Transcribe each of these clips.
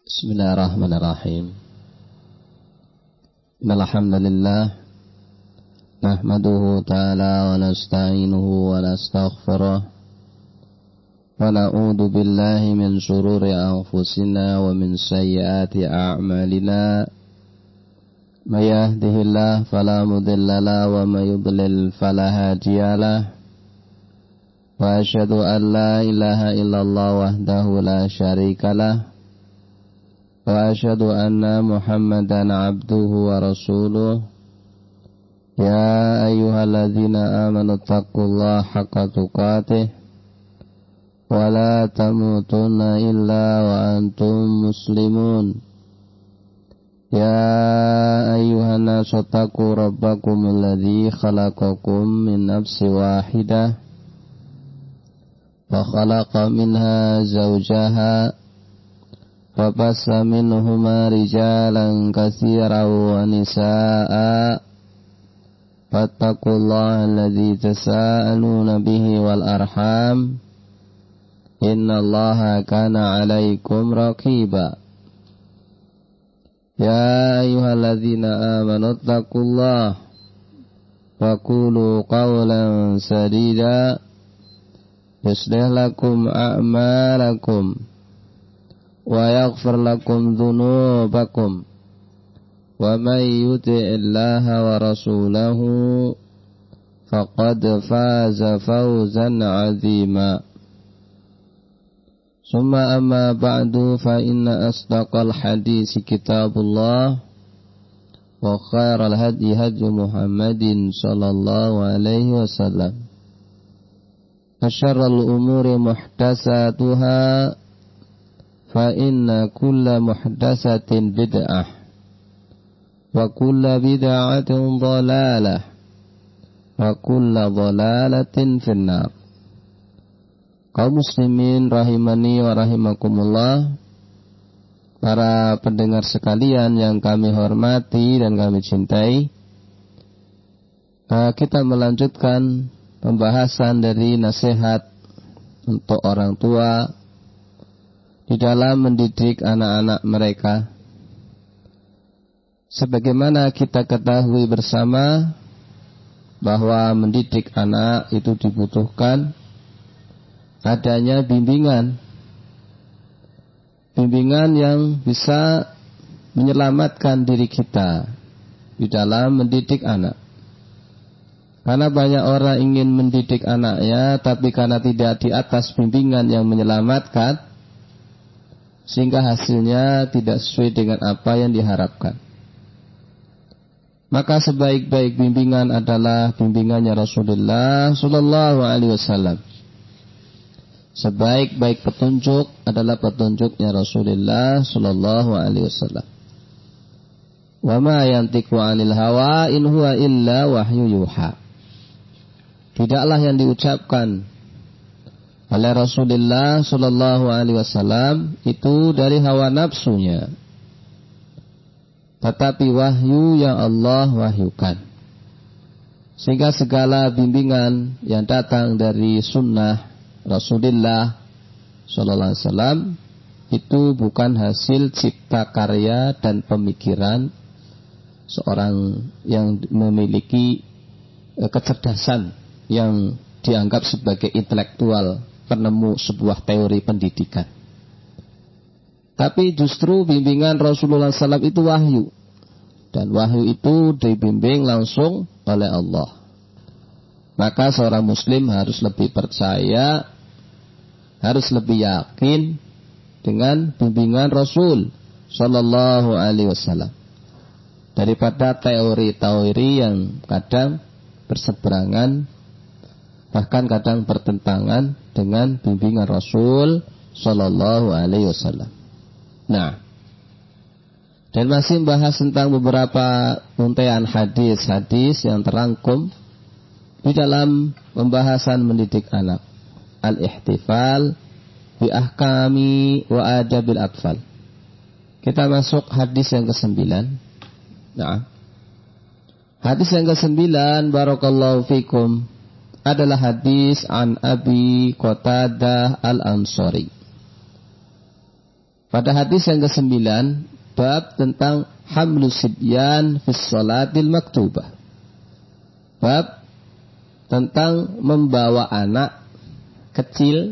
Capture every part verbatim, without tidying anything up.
Bismillahirrahmanirrahim. Alhamdulillah nahmaduhu ta'ala wa nasta'inuhu wa nastaghfiruh wa na'udzu billahi min shururi anfusina wa min sayyiati a'malina. May yahdihillahu fala mudilla lahu wa may yudlil fala hadiyalah. Wa asyhadu an la ilaha illallah wahdahu la syarikalah. Wa asyhadu anna Muhammadan abduhu wa rasuluh. Ya ayyuhalladzina amanu taqullaha haqqa tuqatih wa la tamutunna illa wa antum muslimun. Ya ayyuhan nasu taqu rabbakumul ladzi khalaqakum min nafsin wahidah wa khalaqa minha zawjaha wa bassa minhuma rijalan katsiran wa nisaa'a fattaqullaha alladzi tasaaluna bihi wal arham innallaha kana 'alaikum raqiba. Ya ayyuhalladzina amanu taqullaha wa qulu qawlan sadida yuslih lakum a'malakum wa yaghfir lakum dhunubakum wa may yuti'illaha wa rasulahu faqad faza fawzan 'azima. Summa amma ba'du fa inna asdaqal hadisi kitabullah wa khairal hadi hadi Muhammadin sallallahu alaihi wasallam. Wa syarrul umuri muhdatsatuha fa inna kulla muhdatsatin bid'ah wa kulla bid'atin dhalalah wa kulla dhalalatin finnar. Kaum muslimin rahimani wa rahimakumullah, para pendengar sekalian yang kami hormati dan kami cintai, kita melanjutkan pembahasan dari nasihat untuk orang tua di dalam mendidik anak-anak mereka. Sebagaimana kita ketahui bersama bahwa mendidik anak itu dibutuhkan adanya bimbingan. Bimbingan yang bisa menyelamatkan diri kita di dalam mendidik anak. Karena banyak orang ingin mendidik anaknya, tapi karena tidak di atas bimbingan yang menyelamatkan, sehingga hasilnya tidak sesuai dengan apa yang diharapkan. Maka sebaik-baik bimbingan adalah bimbingannya Rasulullah sallallahu alaihi wasallam. Sebaik-baik petunjuk adalah petunjuknya Rasulullah sallallahu alaihi wasallam. Wa ma yantiqu 'anil hawa in huwa illa wahyu yuha. Tidaklah yang diucapkan oleh Rasulullah sallallahu alaihi wasallam itu dari hawa nafsunya, tetapi wahyu yang Allah wahyukan. Sehingga segala bimbingan yang datang dari sunnah Rasulullah sallallahu alaihi wasallam itu bukan hasil cipta karya dan pemikiran seorang yang memiliki kecerdasan yang dianggap sebagai intelektual, penemu sebuah teori pendidikan. Tapi justru bimbingan Rasulullah sallallahu alaihi wasallam itu wahyu. Dan wahyu itu dibimbing langsung oleh Allah. Maka seorang muslim harus lebih percaya, harus lebih yakin dengan bimbingan Rasul sallallahu alaihi wasallam daripada teori-teori yang kadang berseberangan, bahkan kadang bertentangan dengan bimbingan Rasul sallallahu alaihi wasallam. Nah, dan masih membahas tentang beberapa untayan hadis-hadis yang terangkum di dalam pembahasan mendidik anak. Al-ihtifal bi ahkami wa adabil atfal. Kita masuk hadis yang kesembilan. Nah, hadis yang kesembilan, barakallahu fikum, adalah hadis an Abi Qatadah al-Ansari. Pada hadis yang kesembilan, bab tentang hamlus sibyan fis sholatil maktubah. Bab tentang membawa anak kecil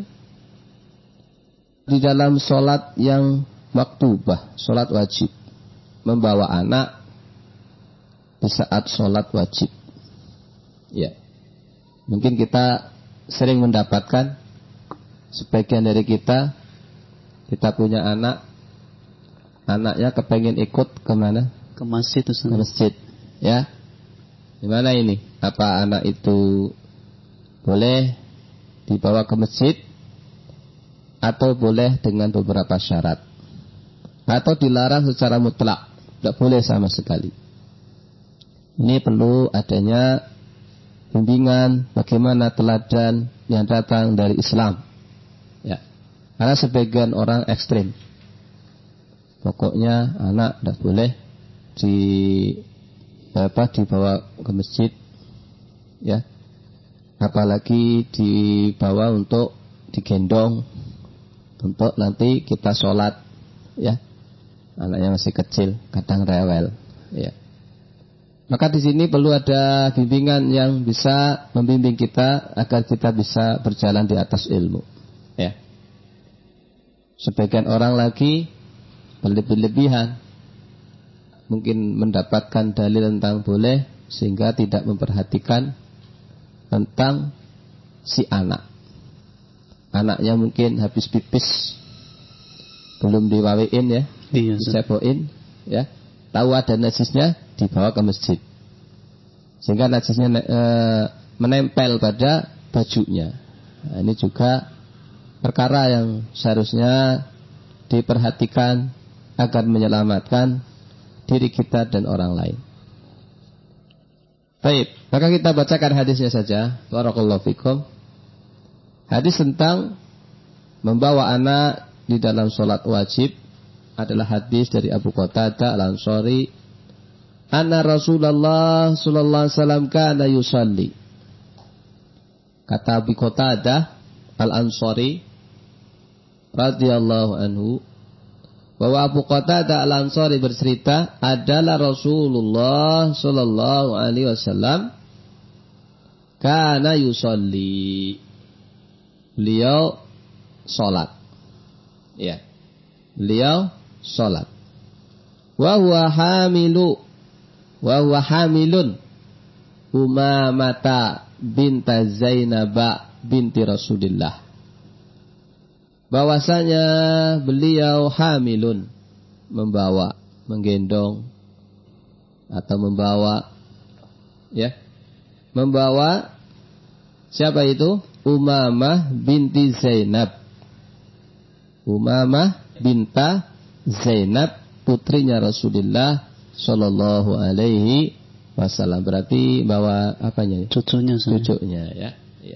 di dalam sholat yang maktubah, sholat wajib. Membawa anak di saat sholat wajib. Ya, mungkin kita sering mendapatkan sebagian dari kita, kita punya anak, anaknya kepengen ikut kemana? Ke masjid. Ke masjid, ya. Gimana ini? Apa anak itu boleh dibawa ke masjid atau boleh dengan beberapa syarat? Atau dilarang secara mutlak, tidak boleh sama sekali? Ini perlu adanya bimbingan bagaimana teladan yang datang dari Islam. Ya. Karena sebagian orang ekstrim. Pokoknya anak tidak boleh di apa dibawa ke masjid, ya, apalagi dibawa untuk digendong untuk nanti kita sholat, ya, anaknya masih kecil, kadang rewel, ya. Maka di sini perlu ada bimbingan yang bisa membimbing kita agar kita bisa berjalan di atas ilmu, ya. Sebagian orang lagi berlebih-lebihan, mungkin mendapatkan dalil tentang boleh sehingga tidak memperhatikan tentang si anak. Anaknya mungkin habis pipis, belum diwawiin, ya, iya, dicepoin, ya, tahu ada najisnya, dibawa ke masjid sehingga najisnya e, menempel pada bajunya. Nah, ini juga perkara yang seharusnya diperhatikan agar menyelamatkan diri kita dan orang lain. Baik, maka kita bacakan hadisnya saja. Barakallahu fikum. Hadis tentang membawa anak di dalam sholat wajib adalah hadis dari Abu Qatadah Al-Ansari. Anna Rasulullah sallallahu alaihi wasallam kana yusalli. Kata Abu Qatadah Al-Ansari radhiyallahu anhu, bahwa Abu Qatadah Al-Ansari bercerita, adalah Rasulullah sallallahu alaihi wasallam kana yusalli. Beliau salat. Ya. Beliau salat. Wa huwa hamilu wa huwa hamilun Umamata binta Zainab binti Rasulillah. Bahwasanya beliau hamilun, membawa, menggendong atau membawa, ya, membawa siapa itu? Umamah binti Zainab. Umamah binta Zainab, putrinya Rasulullah sallallahu alaihi wasallam. Berarti bawa apanya? Cucunya. Cucunya, ya.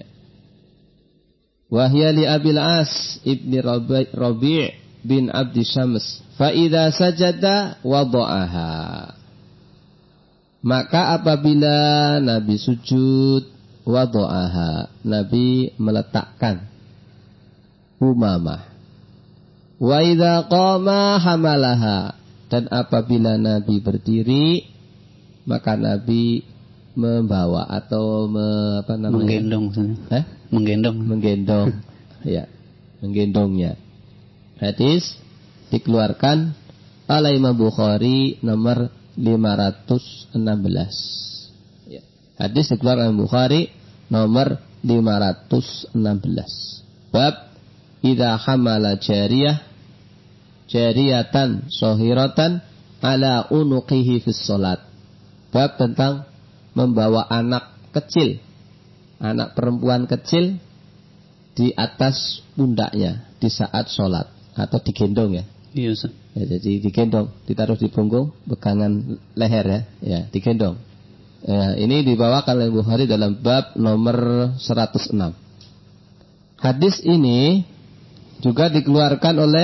Wahya li Abil As ibni Rabi' bin Abdi Syams. Fa idza sajada wada'aha. Maka apabila Nabi sujud, wada'aha, Nabi meletakkan Umamah. Wa idza qama hamalaha. Dan apabila Nabi berdiri, maka Nabi membawa atau me, apa namanya? Menggendong. Eh? Menggendong. Menggendong. Ya, menggendongnya. Hadis dikeluarkan oleh Imam Bukhari nomor lima ratus enam belas. Ya. Hadis dikeluarkan oleh Bukhari nomor lima ratus enam belas. Bab idza hamala jariyah jariyatan sohiratan ala unuqihi fis salat. Bab tentang membawa anak kecil, anak perempuan kecil di atas pundaknya di saat sholat atau digendong, ya. Iya, Ustaz. Ya, jadi digendong, ditaruh di punggung, pegangan leher, ya, ya, digendong. Ya, ini dibawakan oleh Bukhari dalam bab nomor seratus enam. Hadis ini juga dikeluarkan oleh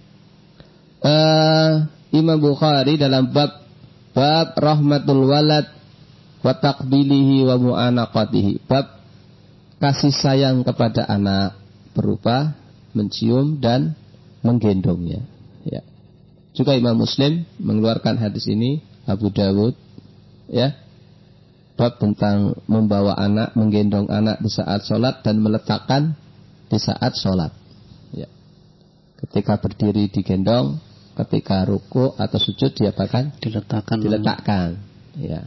uh, Imam Bukhari dalam bab bab rahmatul walad wa taqbilihi wa mu'anaqatihi. Bab kasih sayang kepada anak berupa mencium dan menggendongnya. Juga Imam Muslim mengeluarkan hadis ini, Abu Dawud, ya, bab tentang membawa anak, menggendong anak di saat sholat dan meletakkan di saat sholat. Ya. Ketika berdiri digendong, ketika ruku atau sujud diapakan? Diletakkan. Diletakkan. Ya.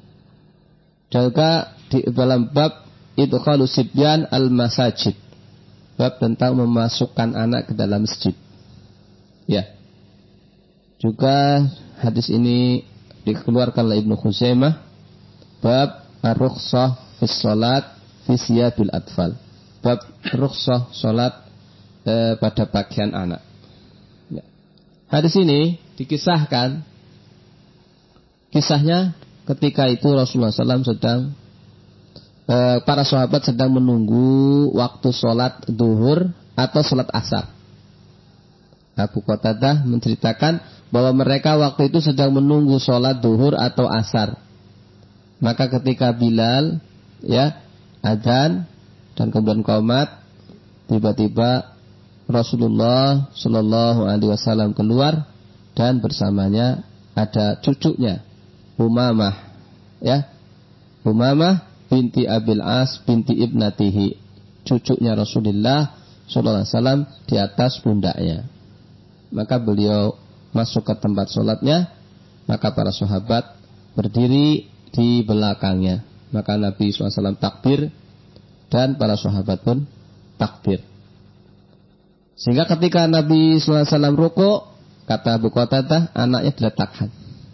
Juga di dalam bab idkhalu sibyan al-masajid, bab tentang memasukkan anak ke dalam masjid. Ya. Juga hadis ini dikeluarkan oleh Ibnu Khuzaimah, bab ar-rukhsah fi shalat fi siyabil atfal, bab rukhsah salat eh, pada pakaian anak. Ya. Hadis ini dikisahkan, kisahnya ketika itu Rasulullah shallallahu alaihi wasallam sedang eh, para sahabat sedang menunggu waktu salat duhur atau salat asar. Abu Qatadah menceritakan bahwa mereka waktu itu sedang menunggu sholat duhur atau asar. Maka ketika Bilal, ya, adzan dan kemudian qomat, tiba-tiba Rasulullah Shallallahu Alaihi Wasallam keluar dan bersamanya ada cucunya Umamah, ya, Umamah binti Abil As binti Ibnatihi, cucunya Rasulullah Shallallahu Alaihi Wasallam di atas pundaknya. Maka beliau masuk ke tempat sholatnya, maka para sahabat berdiri di belakangnya. Maka Nabi shallallahu alaihi wasallam takbir dan para sahabat pun takbir. Sehingga ketika Nabi shallallahu alaihi wasallam ruku, kata Abu Qatadah, anaknya diletakkan.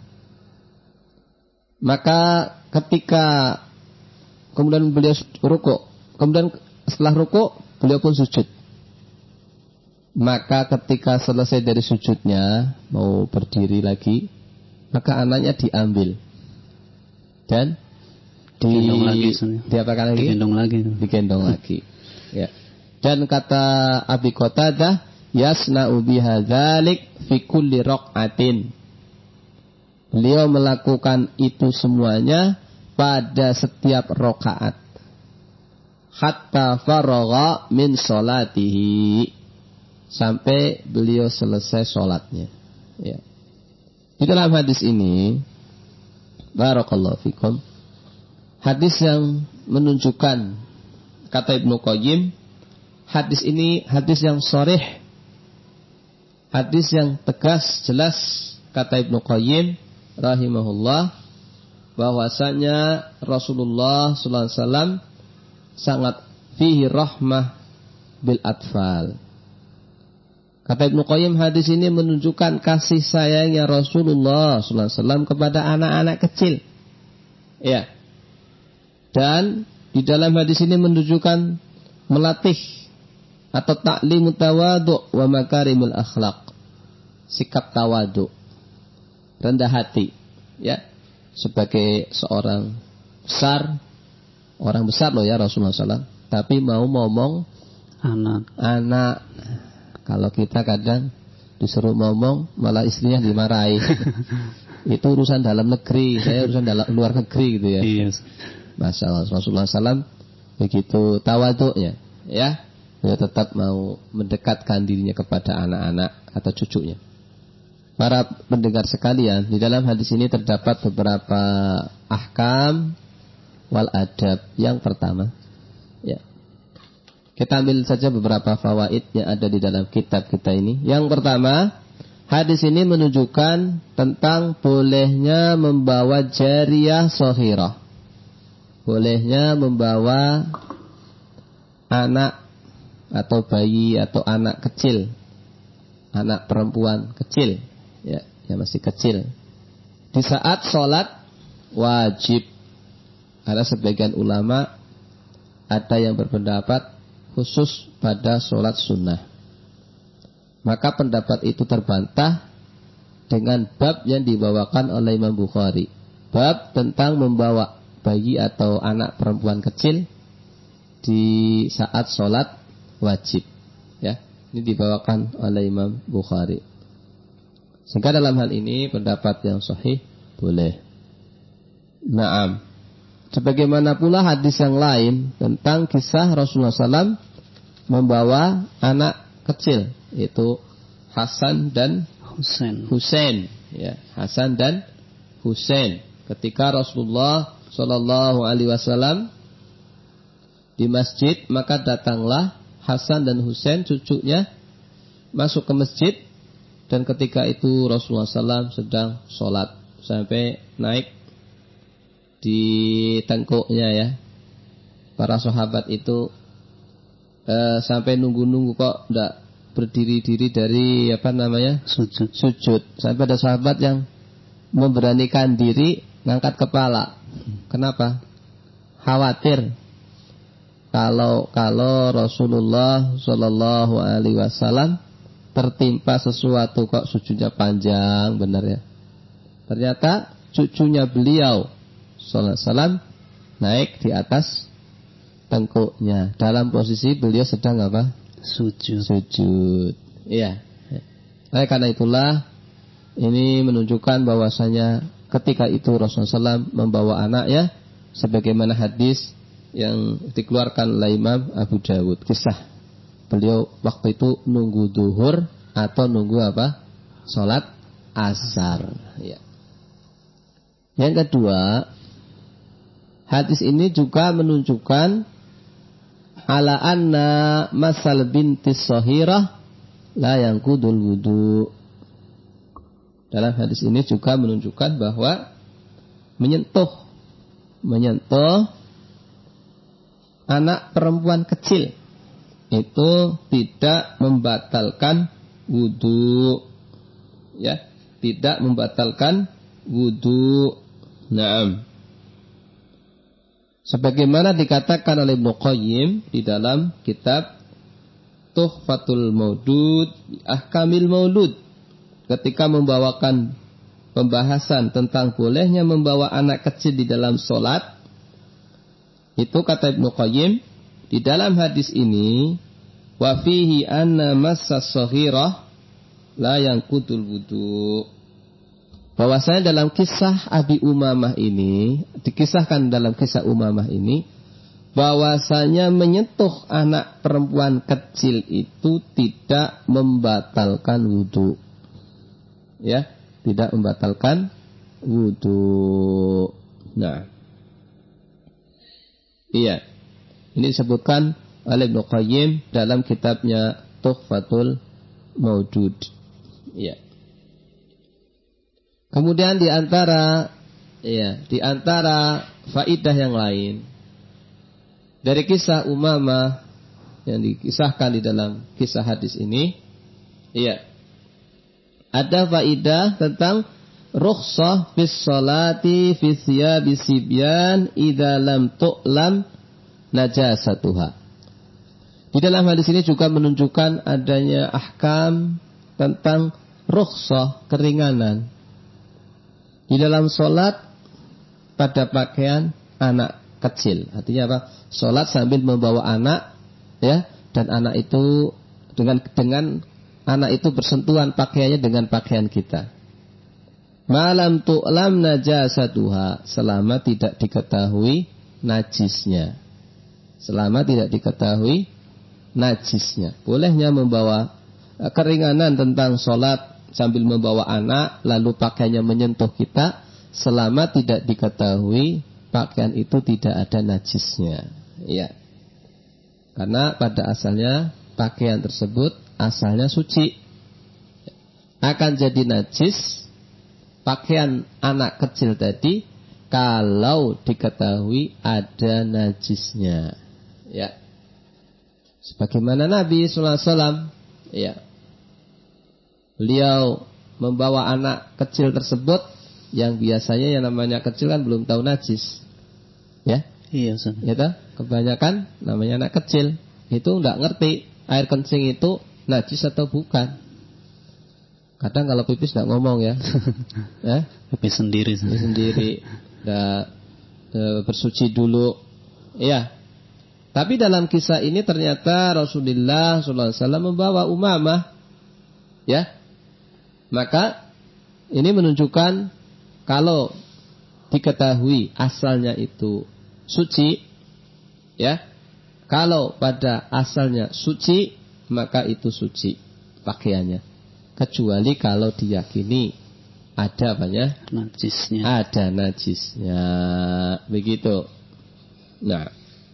Maka ketika kemudian beliau ruku, kemudian setelah ruku beliau pun sujud. Maka ketika selesai dari sujudnya, mau berdiri lagi, maka anaknya diambil dan digendong lagi, diapakan lagi? Digendong lagi. Digendong lagi. Ya. Dan kata Abi Qatadah, yasna'u bihadzalik fi kulli raq'atin. Beliau melakukan itu semuanya pada setiap rakaat. Hatta faragha min salatihi, sampai beliau selesai sholatnya. Ya. Di dalam hadis ini, barakallahu fikum, hadis yang menunjukkan, kata Ibnu Qayyim, hadis ini hadis yang sharih, hadis yang tegas, jelas, kata Ibnu Qayyim rahimahullah, bahwasanya Rasulullah sallallahu alaihi wasallam sangat fihi rahmah bil atfal. Kata Ibnu Qayyim, hadis ini menunjukkan kasih sayangnya Rasulullah sallallahu alaihi wasallam kepada anak-anak kecil. Ya. Dan di dalam hadis ini menunjukkan melatih atau ta'limut tawadhu wa makarimul akhlaq. Sikap tawadhu, rendah hati, ya. Sebagai seorang besar, orang besar loh ya Rasulullah sallallahu alaihi wasallam, tapi mau ngomong anak. Anak. Kalau kita kadang disuruh ngomong malah istrinya dimarahi. Itu urusan dalam negeri, saya urusan dalam luar negeri gitu ya. Yes. Masya Allah, Rasulullah sallallahu alaihi wasallam begitu tawaduknya, ya. Dia tetap mau mendekatkan dirinya kepada anak-anak atau cucunya. Para pendengar sekalian, di dalam hadis ini terdapat beberapa ahkam wal adab. Yang pertama, ya. Kita ambil saja beberapa fawaid yang ada di dalam kitab kita ini. Yang pertama, hadis ini menunjukkan tentang bolehnya membawa jariyah shaghirah. Bolehnya membawa anak atau bayi atau anak kecil, anak perempuan kecil, ya, yang masih kecil. Di saat sholat wajib. Ada sebagian ulama ada yang berpendapat khusus pada sholat sunnah. Maka pendapat itu terbantah dengan bab yang dibawakan oleh Imam Bukhari. Bab tentang membawa bayi atau anak perempuan kecil di saat sholat wajib. Ya, ini dibawakan oleh Imam Bukhari. Sehingga dalam hal ini pendapat yang sahih boleh. Naam. Sebagaimana pula hadis yang lain tentang kisah Rasulullah sallallahu alaihi wasallam membawa anak kecil, yaitu Hasan dan Husain. Husain, ya, Hasan dan Husain. Ketika Rasulullah Shallallahu Alaihi Wasallam di masjid, maka datanglah Hasan dan Husain cucunya masuk ke masjid, dan ketika itu Rasulullah Shallallahu Alaihi Wasallam sedang sholat sampai naik di tengkuknya, ya. Para sahabat itu eh, sampai nunggu-nunggu kok tidak berdiri-diri dari apa namanya sujud. sujud. Sampai ada sahabat yang memberanikan diri ngangkat kepala. Kenapa? Khawatir kalau kalau Rasulullah Shallallahu Alaihi Wasallam tertimpa sesuatu kok sujudnya panjang, benar ya. Ternyata cucunya beliau Sallallahu Alaihi Wasallam naik di atas tengkuknya dalam posisi beliau sedang apa? Sujud. Sujud. Iya. Nah, karena itulah ini menunjukkan bahwasanya ketika itu Rasulullah shallallahu alaihi wasallam membawa anaknya, sebagaimana hadis yang dikeluarkan oleh Imam Abu Dawud. Kisah beliau waktu itu nunggu duhur atau nunggu apa? Sholat asar. Ya. Yang kedua, hadis ini juga menunjukkan ala anna masal bintis sahirah la yanqudul wudu. Dalam hadis ini juga menunjukkan bahwa menyentuh menyentuh anak perempuan kecil itu tidak membatalkan wudu, ya, tidak membatalkan wudu. Naam. Sebagaimana dikatakan oleh Ibnu Qayyim di dalam kitab Tuhfatul Maudud Ahkamil Maulud, ketika membawakan pembahasan tentang bolehnya membawa anak kecil di dalam sholat, itu kata Ibnu Qayyim, di dalam hadis ini, wa fihi anna massas saghirah la yanqudul wudu. Bahwasanya dalam kisah Abi Umamah ini, dikisahkan dalam kisah Umamah ini, bahwasanya menyentuh anak perempuan kecil itu tidak membatalkan wudu. Ya, tidak membatalkan wudu. Nah, iya, ini disebutkan oleh Ibnu Qayyim dalam kitabnya Tuhfatul Maudud. Iya. Kemudian di antara, ya, di antara faidah yang lain dari kisah Umamah yang dikisahkan di dalam kisah hadis ini, iya, ada faidah tentang rukhsah fis salati fi thiyabi sibyan idza lam tu'lam najasatuha. Di dalam hadis ini juga menunjukkan adanya ahkam tentang rukhsah, keringanan di dalam sholat pada pakaian anak kecil. Artinya apa? Sholat sambil membawa anak, ya, dan anak itu dengan dengan anak itu bersentuhan pakaiannya dengan pakaian kita. Malam tu'lam najasatuha, selama tidak diketahui najisnya. Selama tidak diketahui najisnya. Bolehnya membawa keringanan tentang sholat sambil membawa anak, lalu pakaiannya menyentuh kita, selama tidak diketahui pakaian itu tidak ada najisnya. Ya. Karena pada asalnya pakaian tersebut asalnya suci. Akan jadi najis pakaian anak kecil tadi kalau diketahui ada najisnya. Ya. Sebagaimana Nabi sallallahu alaihi wasallam, ya, beliau membawa anak kecil tersebut yang biasanya yang namanya kecil kan belum tahu najis, ya. Iya, Ustaz. Ya toh? Kebanyakan namanya anak kecil itu enggak ngerti air kencing itu najis atau bukan. Kadang kalau pipis enggak ngomong, ya. Ya, pipis sendiri. Pipis sendiri. Enggak e, bersuci dulu. Iya. Tapi dalam kisah ini ternyata Rasulullah sallallahu alaihi wasallam membawa Umamah, ya. Maka ini menunjukkan kalau diketahui asalnya itu suci, ya. Kalau pada asalnya suci, maka itu suci pakaiannya. kecuali kalau diyakini ada apanya? Najisnya. Ada najisnya. Begitu. Nah,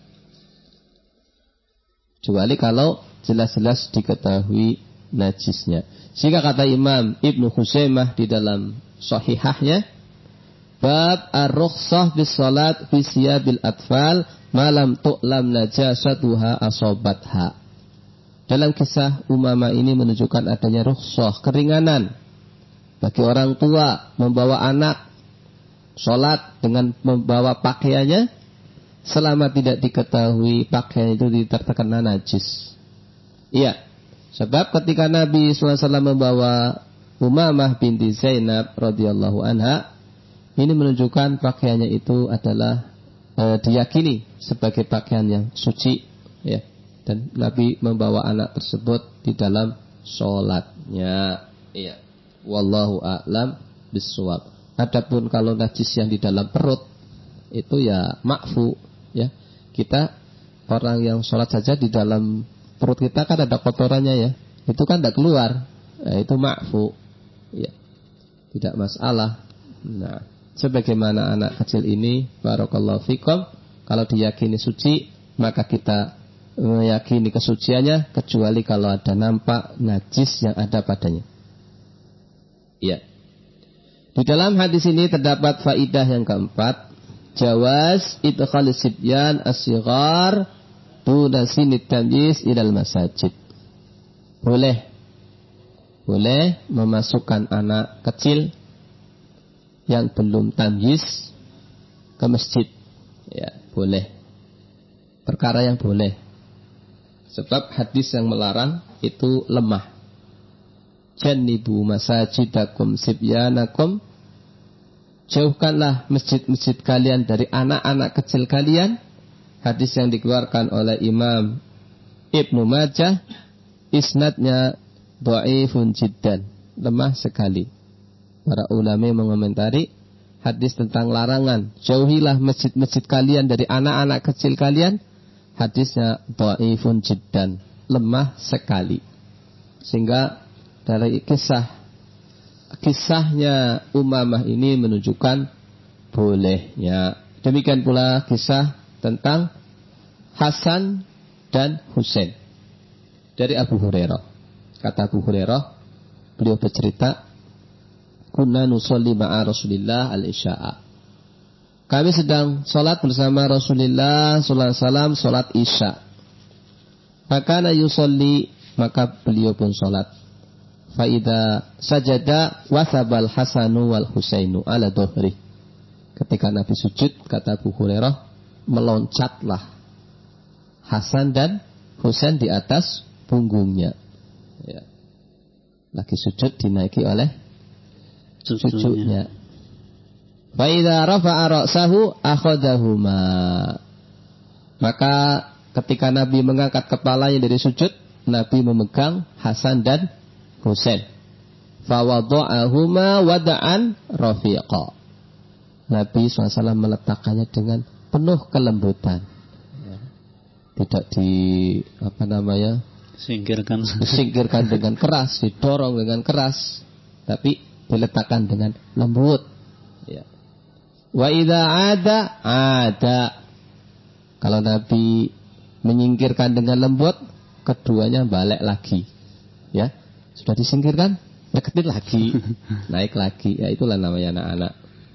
kecuali kalau jelas-jelas diketahui najisnya. Sehingga kata Imam Ibnu Khuzaimah di dalam Shahihahnya, bab ar-rukhsah bis salat fi siyabil atfal malam tu'lam najasatuha asobatha. Dalam kisah Umamah ini menunjukkan adanya rukhsah, keringanan bagi orang tua membawa anak sholat dengan membawa pakaiannya selama tidak diketahui pakaian itu terkena najis. Iya, sebab ketika Nabi shallallahu alaihi wasallam membawa Umamah binti Zainab radhiyallahu anha, ini menunjukkan pakaiannya itu adalah e, diyakini sebagai pakaian yang suci, ya. Dan Nabi membawa anak tersebut di dalam sholatnya. Iya. Wallahu a'lam bishawab. Adapun kalau najis yang di dalam perut itu ya ma'fu, ya. Kita orang yang sholat saja di dalam perut kita kan ada kotorannya, ya. Itu kan tidak keluar. Ya, itu ma'fu. Ya. Tidak masalah. Nah, sebagaimana anak kecil ini, barakallahu fikum, kalau diyakini suci, maka kita meyakini kesuciannya, kecuali kalau ada nampak najis yang ada padanya. Ya. Di dalam hadis ini terdapat faidah yang keempat, jawaz idkhalis sibyan as-sighar duna sinit tamyiz ilal masajid. Boleh boleh memasukkan anak kecil yang belum tamyiz ke masjid. Ya, boleh. Perkara yang boleh. Sebab hadis yang melarang itu lemah. Jannibu masajidakum sibyanakum. Jauhkanlah masjid-masjid kalian dari anak-anak kecil kalian. Hadis yang dikeluarkan oleh Imam Ibnu Majah, isnadnya dhaifun jiddan, lemah sekali. Para ulama mengomentari hadis tentang larangan, jauhilah masjid-masjid kalian dari anak-anak kecil kalian. Hadisnya dhaifun jiddan, lemah sekali. Sehingga dari kisah kisahnya Umamah ini menunjukkan bolehnya. Demikian pula kisah tentang Hasan dan Husain dari Abu Hurairah. Kata Abu Hurairah, beliau bercerita, kunna nusolli ma'a Rasulillah al-isya'a. Kami sedang sholat bersama Rasulullah sallallahu alaihi wasallam, sholat isya. Maka na yusolli, maka beliau pun sholat. Faida sajada wasabal Hasanu wal Husainu ala dhuhri. Ketika Nabi sujud, kata Abu Hurairah, meloncatlah Hasan dan Husain di atas punggungnya. Ya. Lagi sujud dinaiki oleh cucunya. Fa idza rafa'a ra'sahu akhadahuma. Maka ketika Nabi mengangkat kepalanya dari sujud, Nabi memegang Hasan dan Husain. Fa wada'ahuma wada'an rafiqa. Nabi shallallahu alaihi wasallam meletakkannya dengan penuh kelembutan. Tidak di apa namanya? Singkirkan. Disingkirkan dengan keras, didorong dengan keras, tapi diletakkan dengan lembut. Ya. Wa idza ada ada. Kalau Nabi menyingkirkan dengan lembut, keduanya balik lagi. Ya, sudah disingkirkan, deketin lagi, naik lagi. Ya, itulah namanya anak-anak.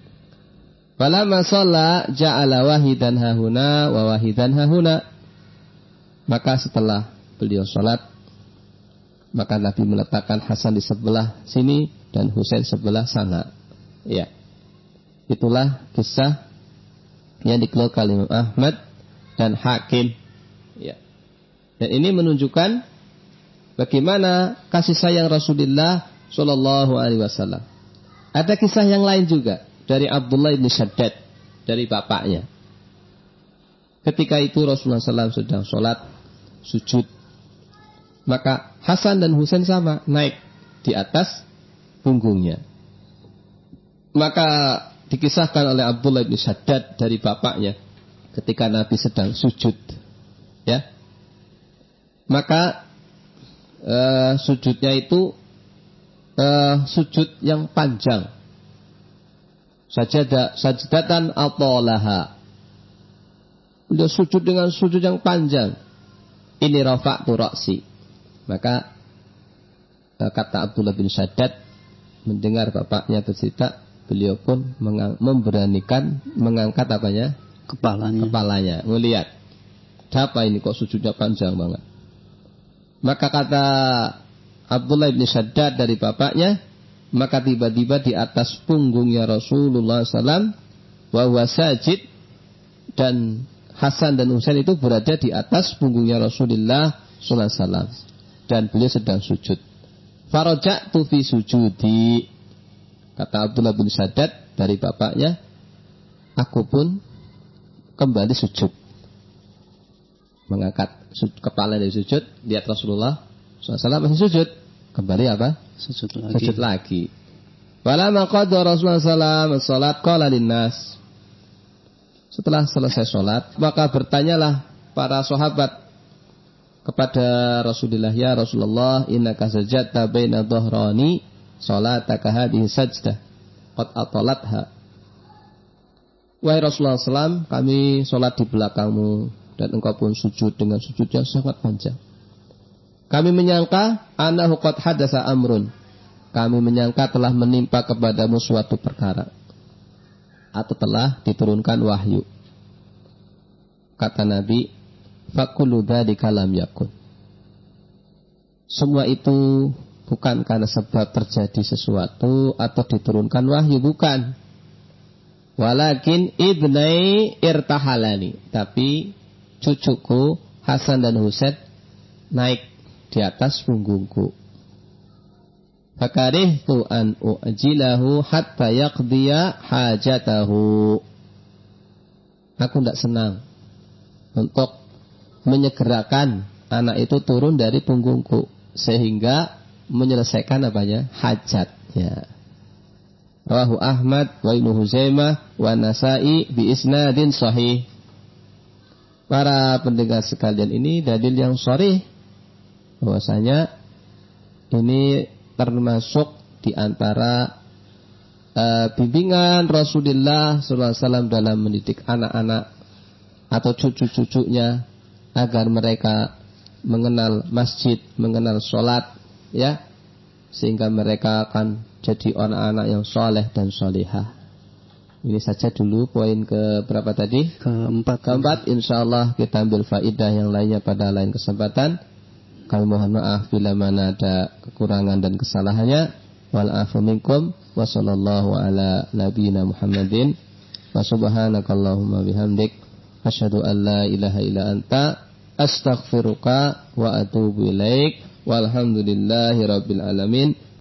Falamma shalla ja'ala wahidan hahuna wa wahidan hahuna. Maka setelah beliau salat, maka Nabi meletakkan Hasan di sebelah sini dan Husain sebelah sana. Ya. Itulah kisah yang dikeluarkan Imam Ahmad dan Hakim. Ya. Dan ini menunjukkan bagaimana kasih sayang Rasulullah Shallallahu Alaihi Wasallam. Ada kisah yang lain juga dari Abdullah bin Shaddad, dari bapaknya. Ketika itu Rasulullah Shallallahu Alaihi Wasallam sedang sholat sujud, maka Hasan dan Husain sama naik di atas punggungnya. Maka dikisahkan oleh Abdullah bin Shaddad dari bapaknya, ketika Nabi sedang sujud, ya, maka uh, sujudnya itu uh, sujud yang panjang. Sajadah sajdatan atolaha. Beliau sujud dengan sujud yang panjang. Ini rafa'tu ra'si. Maka uh, kata Abdullah bin Shaddad mendengar bapaknya bercerita, beliau pun mengang- memberanikan mengangkat apanya? Kepalanya. Kepalanya, ngelihat. Apa ini kok sujudnya panjang banget? Maka kata Abdullah bin Shaddad dari bapaknya, maka tiba-tiba di atas punggungnya Rasulullah sallallahu alaihi wasallam wa huwa sajid, dan Hasan dan Husain itu berada di atas punggungnya Rasulullah sallallahu alaihi wasallam dan beliau sedang sujud. Faraja'tu fi sujudi, kata Abdullah bin Shaddad dari bapaknya, aku pun kembali sujud, mengangkat sujud, kepala dari sujud, lihat Rasulullah sallallahu alaihi wasallam masih sujud, kembali apa? Sujud lagi. Sujud lagi. Falamma qada Rasulullah sallallahu alaihi wasallam salat qala linnas. Setelah selesai salat, maka bertanyalah para sahabat kepada Rasulullah, ya Rasulullah, innaka sajadta baina dhahrani salataka hadhihi sajdah qad atalatha. Wahai Rasulullah sallallahu alaihi wasallam, kami salat di belakangmu dan engkau pun sujud dengan sujud yang sangat panjang. Kami menyangka annahu qad hadasa amrun. Kami menyangka telah menimpa kepadamu suatu perkara atau telah diturunkan wahyu. Kata Nabi, fakulu dzalika lam yakun. Semua itu bukan karena sebab terjadi sesuatu atau diturunkan wahyu, bukan. Walakin ibnai irtahalani, tapi cucuku Hasan dan Husain naik di atas punggungku. Fakarihtu an u'jilahu hatta yaqdiya hajatahu. Aku tidak senang untuk menyegerakan anak itu turun dari punggungku sehingga menyelesaikan apanya? Hajatnya. Rawahu Ahmad wa Ibnu Huzaimah wa Nasa'i bi isnadin sahih. Para pendengar sekalian, ini dalil yang sharih bahwasanya ini termasuk di antara uh, bimbingan Rasulullah sallallahu alaihi wasallam dalam mendidik anak-anak atau cucu-cucunya agar mereka mengenal masjid, mengenal sholat, ya, sehingga mereka akan jadi anak-anak yang soleh dan solihah. Ini saja dulu poin ke berapa tadi? Keempat. Keempat, insyaallah kita ambil faidah yang lainnya pada lain kesempatan. Kami mohon maaf bila mana ada kekurangan dan kesalahannya. Wal afu minkum wa sallallahu ala nabiyyina Muhammadin wa subhanakallahumma bihamdik asyhadu an la ilaha illa anta astaghfiruka wa atubu ilaik walhamdulillahi rabbil alamin.